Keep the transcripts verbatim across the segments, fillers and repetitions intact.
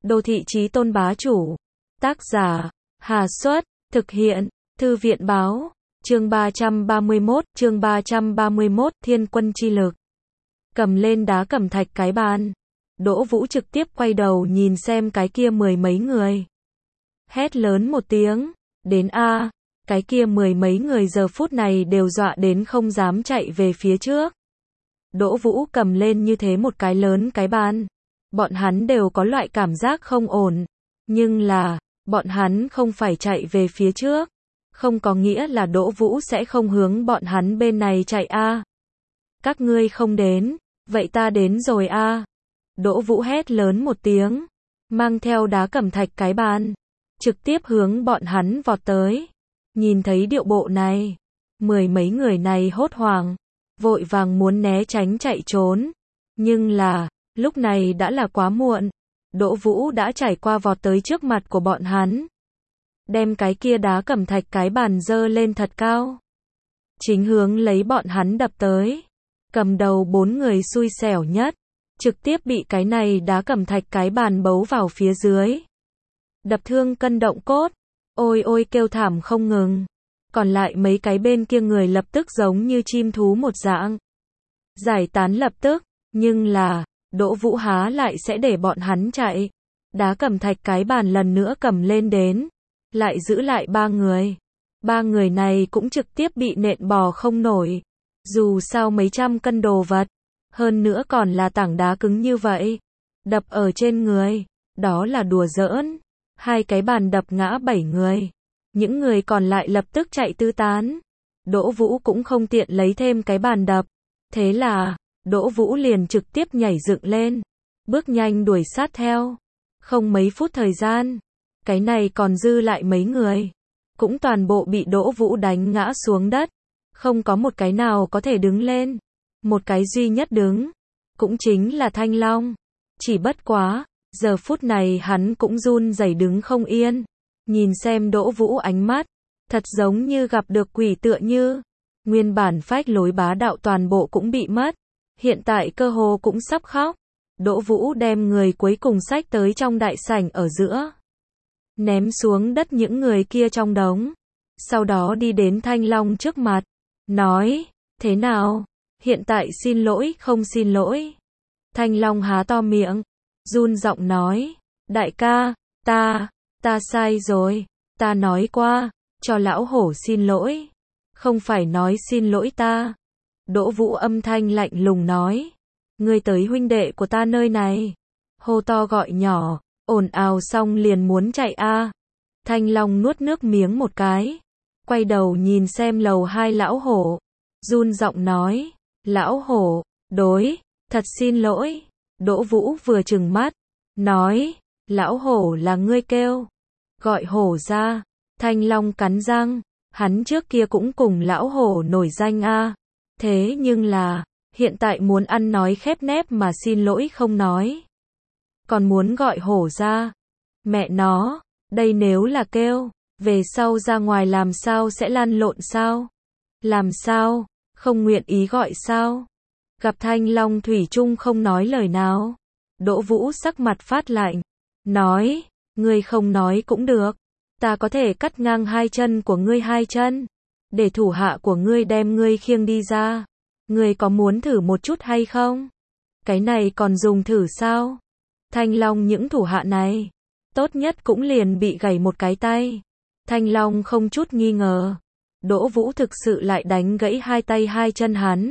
Đô thị chí tôn bá chủ. Tác giả, Hà Xuất, thực hiện, Thư viện báo, chương ba trăm ba mươi mốt, chương ba trăm ba mươi mốt, thiên quân chi lực. Cầm lên đá cẩm thạch cái bàn. Đỗ Vũ trực tiếp quay đầu nhìn xem cái kia mười mấy người. Hét lớn một tiếng, đến a, cái kia mười mấy người giờ phút này đều dọa đến không dám chạy về phía trước. Đỗ Vũ cầm lên như thế một cái lớn cái bàn. Bọn hắn đều có loại cảm giác không ổn. Nhưng là, bọn hắn không phải chạy về phía trước. Không có nghĩa là Đỗ Vũ sẽ không hướng bọn hắn bên này chạy a. Các ngươi không đến, vậy ta đến rồi a. Đỗ Vũ hét lớn một tiếng, mang theo đá cẩm thạch cái bàn, trực tiếp hướng bọn hắn vọt tới. Nhìn thấy điệu bộ này, mười mấy người này hốt hoảng, vội vàng muốn né tránh chạy trốn. Nhưng là, lúc này đã là quá muộn. Đỗ Vũ đã trải qua vọt tới trước mặt của bọn hắn. Đem cái kia đá cẩm thạch cái bàn dơ lên thật cao. Chính hướng lấy bọn hắn đập tới. Cầm đầu bốn người xui xẻo nhất. Trực tiếp bị cái này đá cẩm thạch cái bàn bấu vào phía dưới. Đập thương cân động cốt. Ôi ôi kêu thảm không ngừng. Còn lại mấy cái bên kia người lập tức giống như chim thú một dạng. Giải tán lập tức. Nhưng là, Đỗ Vũ há lại sẽ để bọn hắn chạy. Đá cẩm thạch cái bàn lần nữa cầm lên đến. Lại giữ lại ba người. Ba người này cũng trực tiếp bị nện bò không nổi. Dù sao mấy trăm cân đồ vật. Hơn nữa còn là tảng đá cứng như vậy. Đập ở trên người. Đó là đùa giỡn. Hai cái bàn đập ngã bảy người. Những người còn lại lập tức chạy tứ tán. Đỗ Vũ cũng không tiện lấy thêm cái bàn đập. Thế là, Đỗ Vũ liền trực tiếp nhảy dựng lên. Bước nhanh đuổi sát theo. Không mấy phút thời gian. Cái này còn dư lại mấy người. Cũng toàn bộ bị Đỗ Vũ đánh ngã xuống đất. Không có một cái nào có thể đứng lên. Một cái duy nhất đứng. Cũng chính là Thanh Long. Chỉ bất quá, giờ phút này hắn cũng run rẩy đứng không yên. Nhìn xem Đỗ Vũ ánh mắt. Thật giống như gặp được quỷ tựa như. Nguyên bản phách lối bá đạo toàn bộ cũng bị mất. Hiện tại cơ hồ cũng sắp khóc. Đỗ Vũ đem người cuối cùng xách tới trong đại sảnh ở giữa. Ném xuống đất những người kia trong đống. Sau đó đi đến Thanh Long trước mặt. Nói, thế nào? Hiện tại xin lỗi không xin lỗi? Thanh Long há to miệng. Run giọng nói. Đại ca, ta, ta sai rồi. Ta nói qua, cho lão hổ xin lỗi. Không phải nói xin lỗi ta. Đỗ Vũ âm thanh lạnh lùng nói. Ngươi tới huynh đệ của ta nơi này. Hô to gọi nhỏ. Ồn ào xong liền muốn chạy a. Thanh Long nuốt nước miếng một cái. Quay đầu nhìn xem lầu hai lão hổ. Run giọng nói. Lão hổ, đối, thật xin lỗi. Đỗ Vũ vừa trừng mắt. Nói, lão hổ là ngươi kêu. Gọi hổ ra. Thanh Long cắn răng. Hắn trước kia cũng cùng lão hổ nổi danh a. Thế nhưng là, hiện tại muốn ăn nói khép nép mà xin lỗi không nói. Còn muốn gọi hổ ra. Mẹ nó, đây nếu là kêu, về sau ra ngoài làm sao sẽ lăn lộn sao? Làm sao, không nguyện ý gọi sao? Gặp Thanh Long thủy chung không nói lời nào. Đỗ Vũ sắc mặt phát lạnh. Nói, ngươi không nói cũng được. Ta có thể cắt ngang hai chân của ngươi hai chân. Để thủ hạ của ngươi đem ngươi khiêng đi ra. Ngươi có muốn thử một chút hay không? Cái này còn dùng thử sao? Thanh Long những thủ hạ này, tốt nhất cũng liền bị gãy một cái tay. Thanh Long không chút nghi ngờ. Đỗ Vũ thực sự lại đánh gãy hai tay hai chân hắn.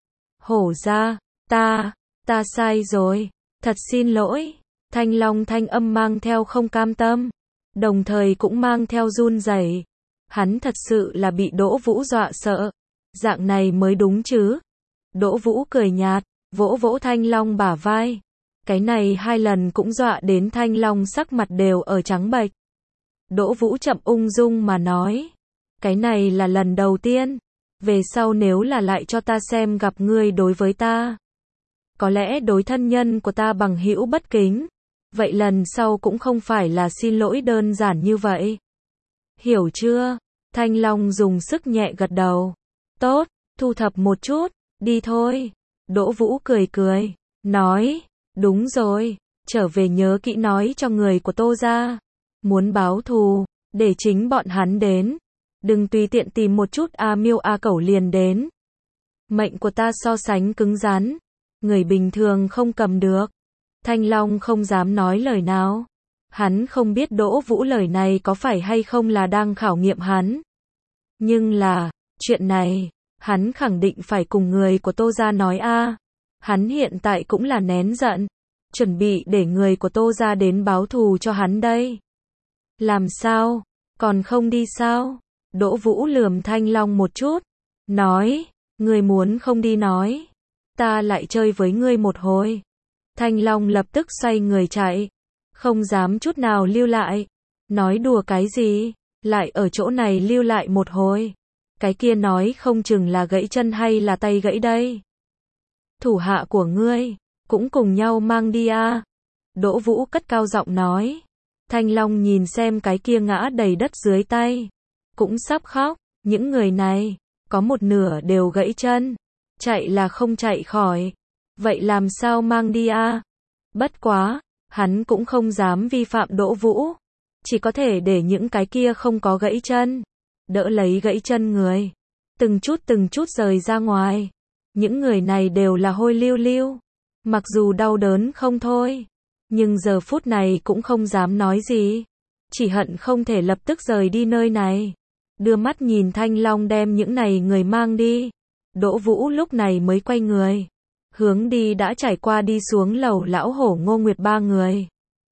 Hổ ra, ta, ta sai rồi, thật xin lỗi. Thanh Long thanh âm mang theo không cam tâm, đồng thời cũng mang theo run rẩy. Hắn thật sự là bị Đỗ Vũ dọa sợ. Dạng này mới đúng chứ. Đỗ Vũ cười nhạt, vỗ vỗ Thanh Long bả vai. Cái này hai lần cũng dọa đến Thanh Long sắc mặt đều ở trắng bệch. Đỗ Vũ chậm ung dung mà nói. Cái này là lần đầu tiên. Về sau nếu là lại cho ta xem gặp ngươi đối với ta. Có lẽ đối thân nhân của ta bằng hữu bất kính. Vậy lần sau cũng không phải là xin lỗi đơn giản như vậy. Hiểu chưa? Thanh Long dùng sức nhẹ gật đầu. Tốt, thu thập một chút, đi thôi. Đỗ Vũ cười cười, nói. Đúng rồi, trở về nhớ kỹ nói cho người của Tô gia, muốn báo thù, để chính bọn hắn đến, đừng tùy tiện tìm một chút A Miêu A Cẩu liền đến. Mệnh của ta so sánh cứng rắn, người bình thường không cầm được. Thanh Long không dám nói lời nào. Hắn không biết Đỗ Vũ lời này có phải hay không là đang khảo nghiệm hắn. Nhưng là, chuyện này, hắn khẳng định phải cùng người của Tô gia nói a. Hắn hiện tại cũng là nén giận, chuẩn bị để người của Tô gia đến báo thù cho hắn đây. Làm sao, còn không đi sao? Đỗ Vũ lườm Thanh Long một chút, nói, ngươi muốn không đi nói, ta lại chơi với ngươi một hồi. Thanh Long lập tức xoay người chạy, không dám chút nào lưu lại. Nói đùa cái gì, lại ở chỗ này lưu lại một hồi. Cái kia nói không chừng là gãy chân hay là tay gãy đây. Thủ hạ của ngươi, cũng cùng nhau mang đi a. Đỗ Vũ cất cao giọng nói. Thanh Long nhìn xem cái kia ngã đầy đất dưới tay, cũng sắp khóc. Những người này, có một nửa đều gãy chân, chạy là không chạy khỏi. Vậy làm sao mang đi a? Bất quá, hắn cũng không dám vi phạm Đỗ Vũ, chỉ có thể để những cái kia không có gãy chân, đỡ lấy gãy chân người, từng chút từng chút rời ra ngoài. Những người này đều là hôi lưu lưu, mặc dù đau đớn không thôi, nhưng giờ phút này cũng không dám nói gì, chỉ hận không thể lập tức rời đi nơi này. Đưa mắt nhìn Thanh Long đem những này người mang đi, Đỗ Vũ lúc này mới quay người, hướng đi đã trải qua đi xuống lầu Lão Hổ Ngô Nguyệt ba người.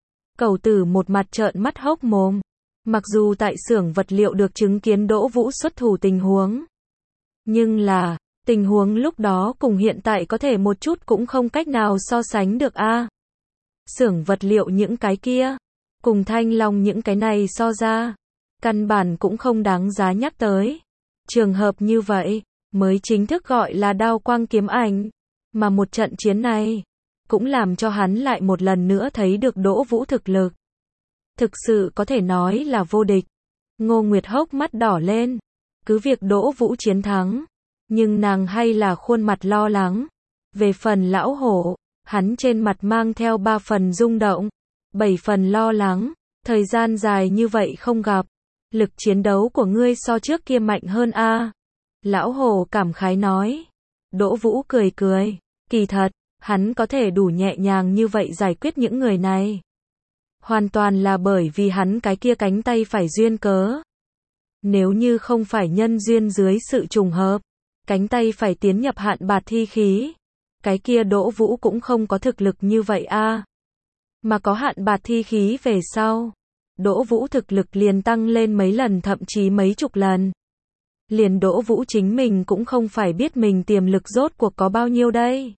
Cẩu Tử một mặt trợn mắt hốc mồm, mặc dù tại xưởng vật liệu được chứng kiến Đỗ Vũ xuất thủ tình huống, nhưng là, tình huống lúc đó cùng hiện tại có thể một chút cũng không cách nào so sánh được a. Xưởng vật liệu những cái kia, cùng Thanh Long những cái này so ra, căn bản cũng không đáng giá nhắc tới. Trường hợp như vậy, mới chính thức gọi là đao quang kiếm ảnh. Mà một trận chiến này, cũng làm cho hắn lại một lần nữa thấy được Đỗ Vũ thực lực. Thực sự có thể nói là vô địch. Ngô Nguyệt hốc mắt đỏ lên, cứ việc Đỗ Vũ chiến thắng, nhưng nàng hay là khuôn mặt lo lắng. Về phần Lão Hổ, hắn trên mặt mang theo ba phần rung động, bảy phần lo lắng. Thời gian dài như vậy không gặp, lực chiến đấu của ngươi so trước kia mạnh hơn a. Lão Hổ cảm khái nói. Đỗ Vũ cười cười, kỳ thật, hắn có thể đủ nhẹ nhàng như vậy giải quyết những người này, hoàn toàn là bởi vì hắn cái kia cánh tay phải duyên cớ. Nếu như không phải nhân duyên dưới sự trùng hợp, cánh tay phải tiến nhập hạn bạt thi khí, cái kia Đỗ Vũ cũng không có thực lực như vậy a. Mà có hạn bạt thi khí về sau, Đỗ Vũ thực lực liền tăng lên mấy lần thậm chí mấy chục lần. Liền Đỗ Vũ chính mình cũng không phải biết mình tiềm lực rốt cuộc có bao nhiêu đây.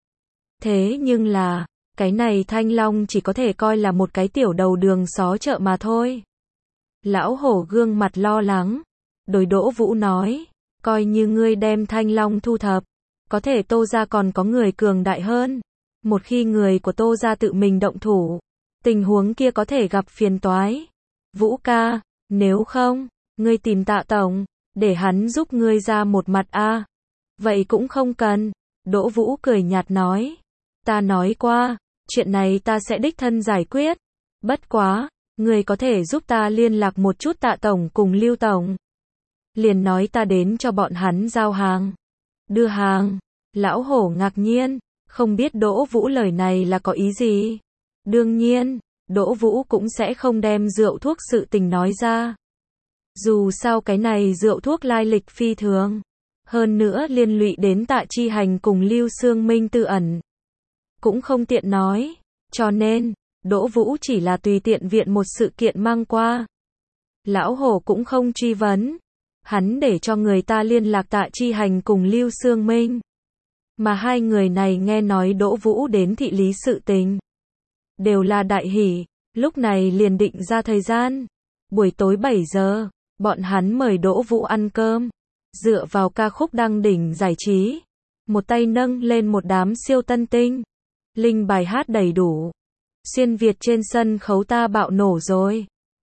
Thế nhưng là, cái này Thanh Long chỉ có thể coi là một cái tiểu đầu đường xó chợ mà thôi. Lão Hổ gương mặt lo lắng, đối Đỗ Vũ nói, coi như ngươi đem Thanh Long thu thập, có thể Tô gia còn có người cường đại hơn. Một khi người của Tô gia tự mình động thủ, tình huống kia có thể gặp phiền toái. Vũ ca, nếu không, ngươi tìm Tạ tổng, để hắn giúp ngươi ra một mặt a. Vậy cũng không cần. Đỗ Vũ cười nhạt nói. Ta nói qua, chuyện này ta sẽ đích thân giải quyết. Bất quá, ngươi có thể giúp ta liên lạc một chút Tạ tổng cùng Lưu tổng. Liền nói ta đến cho bọn hắn giao hàng. Đưa hàng. Lão Hổ ngạc nhiên, không biết Đỗ Vũ lời này là có ý gì. Đương nhiên, Đỗ Vũ cũng sẽ không đem rượu thuốc sự tình nói ra. Dù sao cái này rượu thuốc lai lịch phi thường, hơn nữa liên lụy đến Tạ Chi Hành cùng Lưu Xương Minh tư ẩn, cũng không tiện nói, cho nên, Đỗ Vũ chỉ là tùy tiện viện một sự kiện mang qua. Lão Hổ cũng không truy vấn, hắn để cho người ta liên lạc Tạ Chi Hành cùng Lưu Xương Minh. Mà hai người này nghe nói Đỗ Vũ đến thị lý sự tình, đều là đại hỉ, lúc này liền định ra thời gian. Buổi tối bảy giờ, bọn hắn mời Đỗ Vũ ăn cơm, dựa vào ca khúc đăng đỉnh giải trí, một tay nâng lên một đám siêu tân tinh, linh bài hát đầy đủ. Xuyên Việt trên sân khấu ta bạo nổ rồi.